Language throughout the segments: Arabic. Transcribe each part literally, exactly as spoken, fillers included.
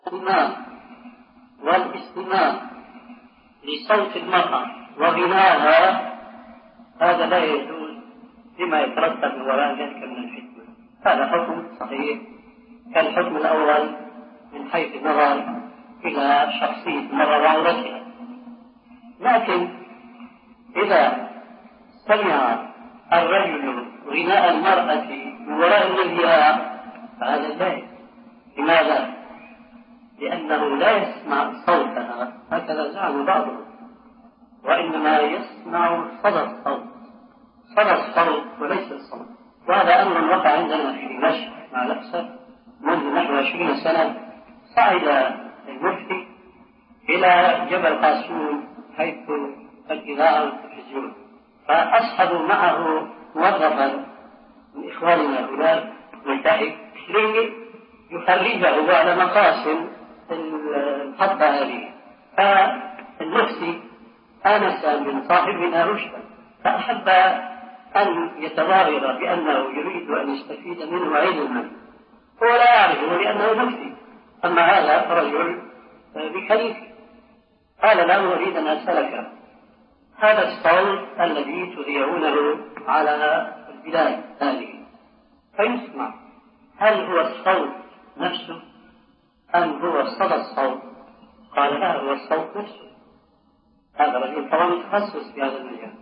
الاستماع والاستماع لصوت المرأة وغناها هذا لا يجوز لما يترتب من وراء ذلك من الفتنة. هذا حكم صحيح كالحكم الأول من حيث النظر إلى شخصية المرأة وعورتها، لكن إذا سمع الرجل غناء المرأة من وراء المذياع فهذا جائز. لماذا؟ لأنه لا يسمع صوتها هكذا زعم بعضهم، وإنما يسمع صدى الصوت، صدى الصوت وليس الصوت. وهذا أمر وقع عندنا في دمشق مع الأسف منذ نحو عشرين سنة. صعد المفتي إلى جبل قاسون حيث الإذاعة والتلفزيون، فأصحبوا معه موظفا من إخواننا هناك ملتحق ليخرجه على مقاسم الخطة هذه. فالمفتي آنس من صاحبنا رشدا فأحب أن يتظاهر بأنه يريد أن يستفيد منه علما، هو لا يعرفه لأنه مفتي، أما هذا رجل بكليفه. قال لا أريد أن أسألك هذا الصوت الذي تذيعونه على البلاد هذه فيسمع، هل هو الصوت نفسه أم هو صدى الصوت؟ قال لا، هو الصوت نفسه. هذا رجل طبعا متخصص في هذا المجال.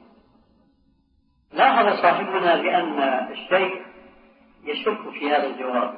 لاحظ صاحبنا بأن الشيخ يشك في هذا الجواب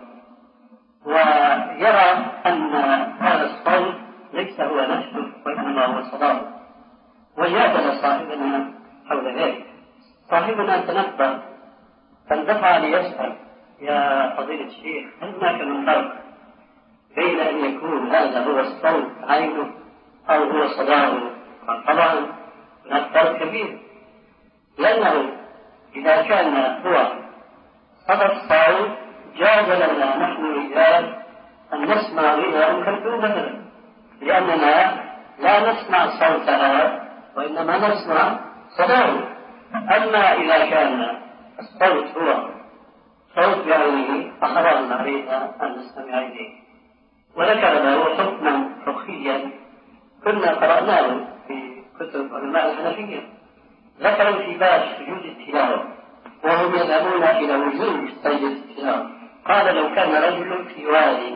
ويرى أن هذا الصوت ليس هو نفسه وإنما هو صداه، وجادل صاحبنا حول ذلك. صاحبنا تنبه فاندفع ليسأل يا فضيلة الشيخ هل هناك من فرق بين أن يكون هذا هو الصوت عينه أو هو صداه؟ طبعا هناك فرق كبير، لأنه إذا كان هو صدى الصوت جاز لنا نحن الرجال أن نسمع غناء كالدون مثلا، لأننا لا نسمع صوتها وإنما نسمع صداه. أما إذا كان الصوت هو صوت بعينه فحرمنا علينا أن نستمع إليه. وذكر له حكما فقهيا كنا قرأناه في كتب علماء الحنفية، ذكروا في باب سجود التلاوة وهم يذهبون إلى وجوب سجود التلاوة. قال لو كان رجل في وادي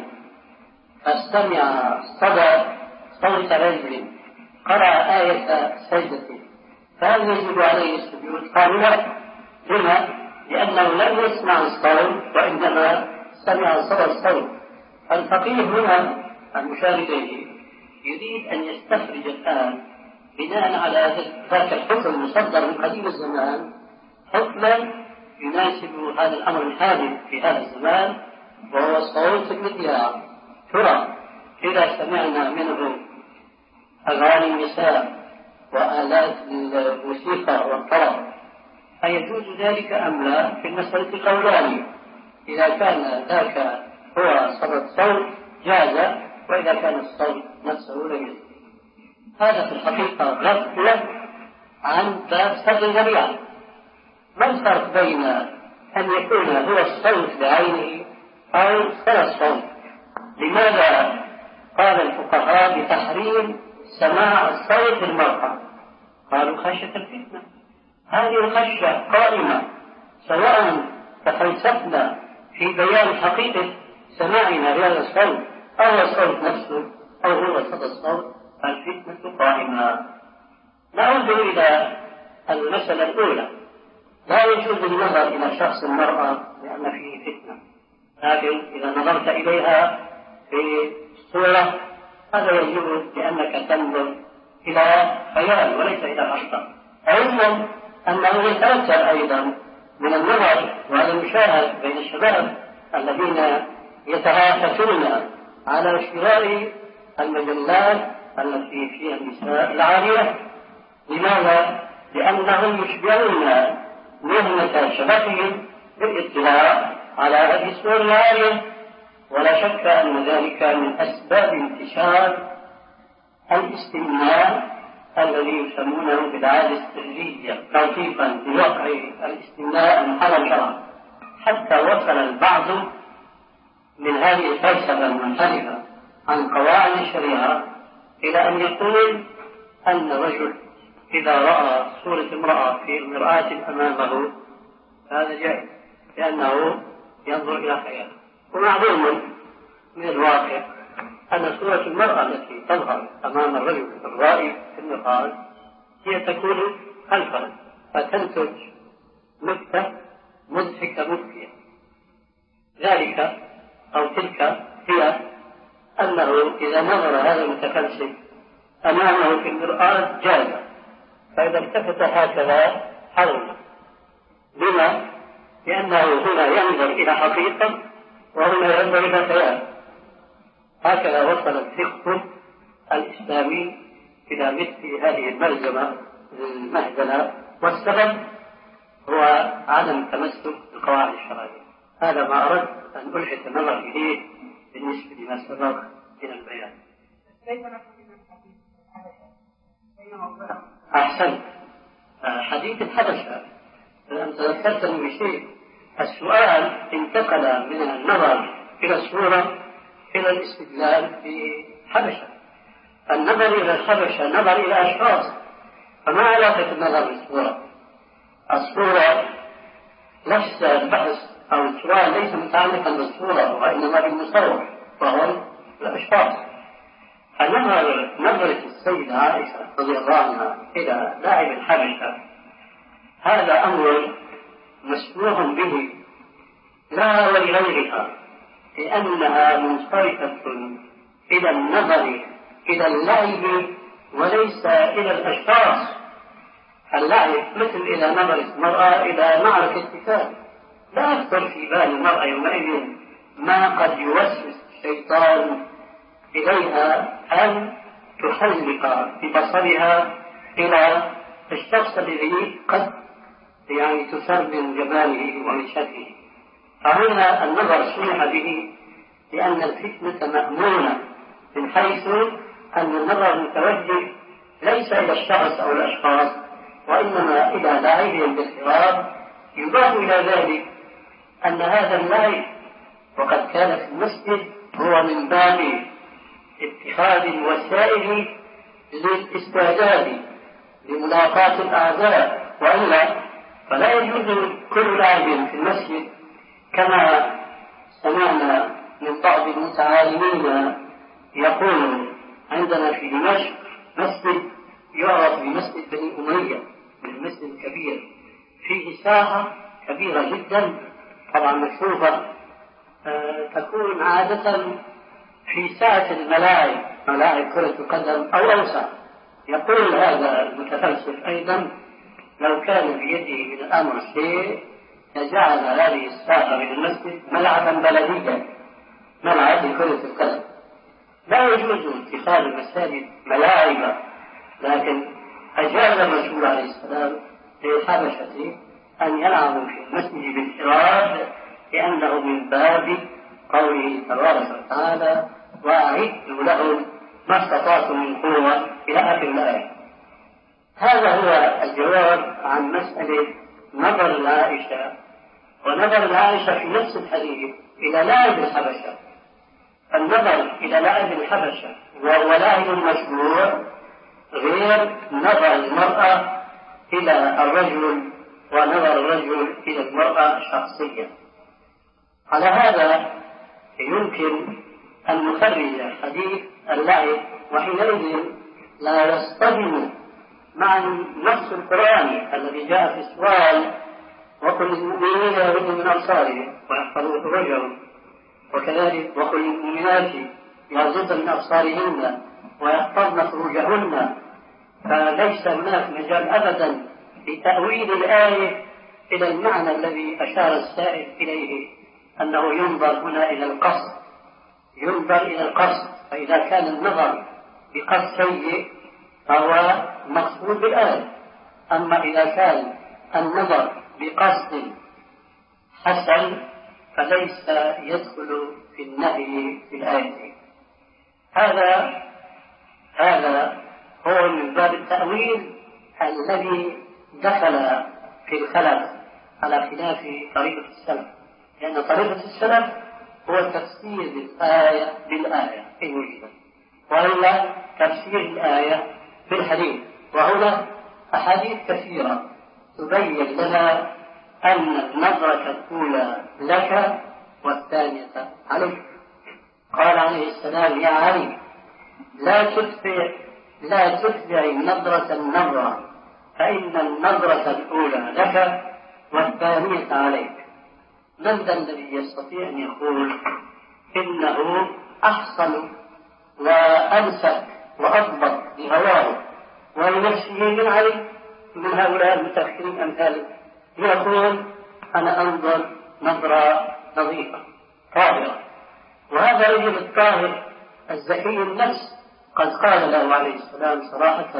فاستمع صدى صوت رجل قرأ آية سجدة فهل يجب عليه السجود؟ قالوا لا. لما؟ لأنه لم يسمع الصوت وإنما سمع صدى الصوت. الفقيه هنا المشار إليه يريد أن يستخرج الآن بناء على ذاك الحكم المصدر من قديم الزمان حكما يناسب هذا الأمر الحادث في هذا الزمان، وهو صوت المذياع. ترى إذا سمعنا منه أغاني النساء وآلات الموسيقى والطرب أيجوز ذلك أم لا؟ في المسألة قولان، إذا كان ذاك هو صدى الصوت جاز، وإذا كان الصوت نفسه لم يجوز. هذا في الحقيقة غفلة عن باب سد الذريعة. ما الفرق بين أن يكون هو الصوت بعينه أو صدى الصوت؟ لماذا قال الفقهاء بتحريم سماع صوت المرأة؟ قالوا خشية الفتنة. هذه الخشية قائمة سواء تفلسفنا في بيان حقيقة سماعنا لهذا الصوت أو الصوت نفسه أو هو صدى الصوت، الفتنة قائمة. نعود إلى المسألة الأولى، لا يجوز النظر إلى شخص المرأة لأن فيه فتنة، لكن إذا نظرت إليها في صورة هذا يجوز لأنك تنظر إلى خيال وليس إلى حقيقة. علما أنه يترتب أيضا من النظر وهذا المشاهد بين الشباب الذين يتهافتون على شراء المجلات التي فيها النساء العارية. لماذا؟ لأنهم يشبعون مهنة شبابهم بالاطلاع على هذه الصور العارية، ولا شك أن ذلك من أسباب انتشار الاستمناء الذي يسمونه بالعادة السرية توصيفا بوقع الاستمناء المحرم شرعا، حتى وصل البعض من هذه الفلسفة المنحرفة عن قواعد الشريعة إلى أن يقول أن الرجل إذا رأى صورة امرأة في مرآة أمامه هذا جائز، لأنه ينظر إلى خياله. ومعلوم من الواقع أن صورة المرأة التي تظهر أمام الرجل الرائي في المرآة هي تكون خلفه، فتنتج نكتة مضحكة مبكية. ذلك أو تلك هي أنه إذا نظر هذا المتفلسف أمامه في المرآة جاز، فإذا التفت هكذا حرم. لما؟ لأنه هنا ينظر إلى حقيقة وهنا ينظر إلى خيال. هكذا وصل الفقه الإسلامي إلى مثل هذه الملزمة المهزلة، والسبب هو عدم التمسك بالقواعد الشرعية. هذا ما أردت أن ألفت النظر إليه بالنسبة لما سبق من البيان. أحسنت. حديث الحبشة أنت ذكرتني بشيء. السؤال انتقل من النظر إلى الصورة إلى الاستدلال في حبشة. النظر إلى الحبشة نظر إلى أشخاص، فما علاقة النظر بالصورة؟ الصورة نفس البحث أو السؤال ليس متعلقا بالصورة وإنما بالمصور وهو الأشخاص. فنظر نظرة السيدة عائشة رضي الله عنها إلى لاعب الحبشة هذا أمر مسموح به لا ولغيرها، لأنها منصرفة إلى النظر إلى اللعب وليس إلى الأشخاص. اللعب مثل إلى نظر المرأة إلى معركة القتال، لا يخطر في بال المرأة يومئذ ما قد يوسوس الشيطان إليها أن تحلق ببصرها إلى الشخص الذي قد يعني تسر من جماله ومن شكله. فهنا النظر سمح به لأن الفتنة مأمونة، من حيث أن النظر متوجه ليس إلى الشخص أو الأشخاص وإنما إلى لاعبهم بالخطاب. يضاف إلى ذلك أن هذا اللعب وقد كان في المسجد هو من باب اتخاذ الوسائل للاستعداد لملاقاة الأعداء، وإلا فلا يجوز كل لاعب في المسجد كما سمعنا من بعض المتعالمين يقول عندنا في دمشق مسجد يعرف بمسجد بني أمية، المسجد الكبير فيه ساحة كبيرة جدا طبعا مشروفة، أه تكون عادة في ساعة الملاعب ملاعب كرة القدم أو أوسع. يقول هذا المتفلسف أيضا لو كان بيده من الأمر شيء لجعل هذه الساحة من المسجد ملعبا بلديا، ملعب كرة القدم. لا يجوز اتخاذ المساجد ملاعب، لكن أجاز الرسول عليه السلام للحبشة أن يلعبوا في المسجد بالفراد، لأنه من باب قوله تبارك وتعالى وأعدوا لهم ما استطعتم من قوة إلى آخر الآية. هذا هو الجواب عن مسألة نظر عائشة. ونظر عائشة في نفس الحديث إلى لاعب الحبشة. النظر إلى لاعب الحبشة وهو لاعب مشروع غير نظر المرأة إلى الرجل ونظر الرجل إلى المرأة شخصيا. على هذا يمكن أن نخرج حديث اللعب، وحينئذ لا يصطدم مع النص القرآني الذي جاء في السؤال وقل للمؤمنين يغضوا من أبصارهم ويحفظوا فروجهم، وكذلك وقل للمؤمنات يغضضن من أبصارهن ويحفظن فروجهن. فليس هناك مجال أبدا لتأويل الآية إلى المعنى الذي أشار السائل إليه، أنه ينظر هنا إلى القصد، ينظر إلى القصد. فإذا كان النظر بقصد سيء فهو مقصود بالآية، أما إذا كان النظر بقصد حسن فليس يدخل في النهي في الآية. هذا هذا هو من باب التأويل الذي دخل في الخلف على خلاف طريقة السلف، لأن طريقة السلف هو تفسير الآية بالآية إن وجدت، وإلا تفسير الآية بالحديث. وهنا أحاديث كثيرة تبين لنا أن النظرة الأولى لك والثانية عليك. قال عليه السلام: يا علي لا تتبع لا تتبع النظرة النظرة، فإن النظرة الأولى لك والثانية عليك. من ذا الذي يستطيع أن يقول إنه أحسن وأنسك وأضبط بهواه ولنفسه من علي من هؤلاء المتأخرين أمثاله؟ يقول: أنا أنظر نظرة نظيفة طاهرة. وهذا الرجل الطاهر الزكي النفس قد قال له عليه السلام صراحة: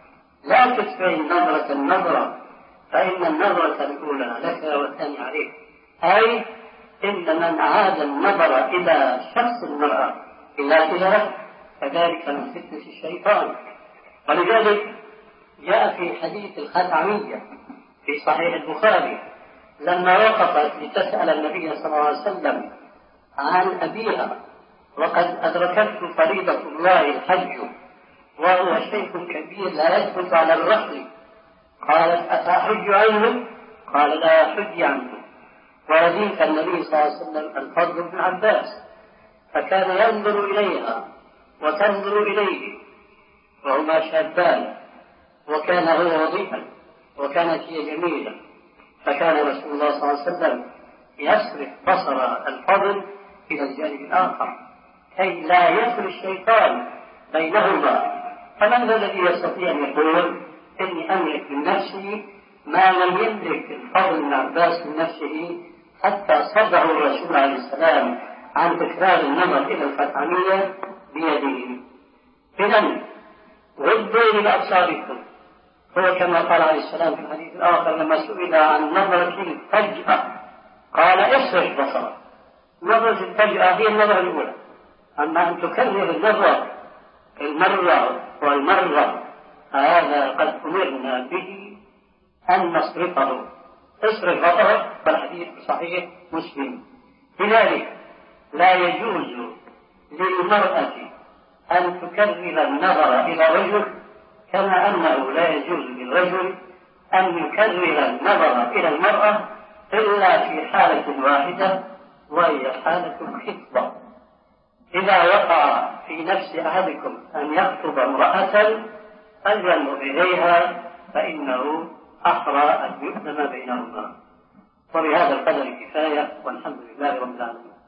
لا تتبع النظرة النظرة، فإن النظرة الأولى لك والثانية عليك. أي إن من عاد النظر إلى شخص المرأة إلى كذا فذلك من فتنة الشيطان. ولذلك جاء في حديث الخثعمية في صحيح البخاري لما وقفت لتسأل النبي صلى الله عليه وسلم عن أبيها وقد أدركته فريضة الله الحج وهو شيخ كبير لا يثبت على الرحل، قالت: أتحج عنه؟ قال: لا أحج عنه. ورديف النبي صلى الله عليه وسلم الفضل بن عباس، فكان ينظر إليها وتنظر إليه وهما شابان، وكان هو وظيفا وكانت هي جميلة، فكان رسول الله صلى الله عليه وسلم يصرف بصر الفضل إلى الجانب الآخر كي لا يدخل الشيطان بينهما. فمن الذي يستطيع أن يقول إني أملك من نفسي ما لم يملك الفضل بن عباس من نفسه حتى صدعه الرسول عليه السلام عن تكرار النظر إلى الخثعمية بيده؟ إذن ردوا إلى أبصاركم. هو كما قال عليه السلام في الحديث الآخر لما سئل عن نظرة الفجأة قال: اصرف بصرك. نظرة الفجأة هي النظرة الأولى، أما أن تكرر النظر المرة والمرة هذا قد أمرنا به أن نصرفه. اصرف بصرك، والحديث صحيح مسلم. لذلك لا يجوز للمرأة أن تكرر النظر إلى رجل، كما أنه لا يجوز للرجل أن يكرر النظر إلى المرأة إلا في حالة واحدة وهي حالة الخطبة. إذا وقع في نفس أحدكم أن يخطب امرأة فلينظر إليها فإنه أحرى أن يؤذن بينهما. وبهذا القدر كفاية، والحمد لله رب العالمين.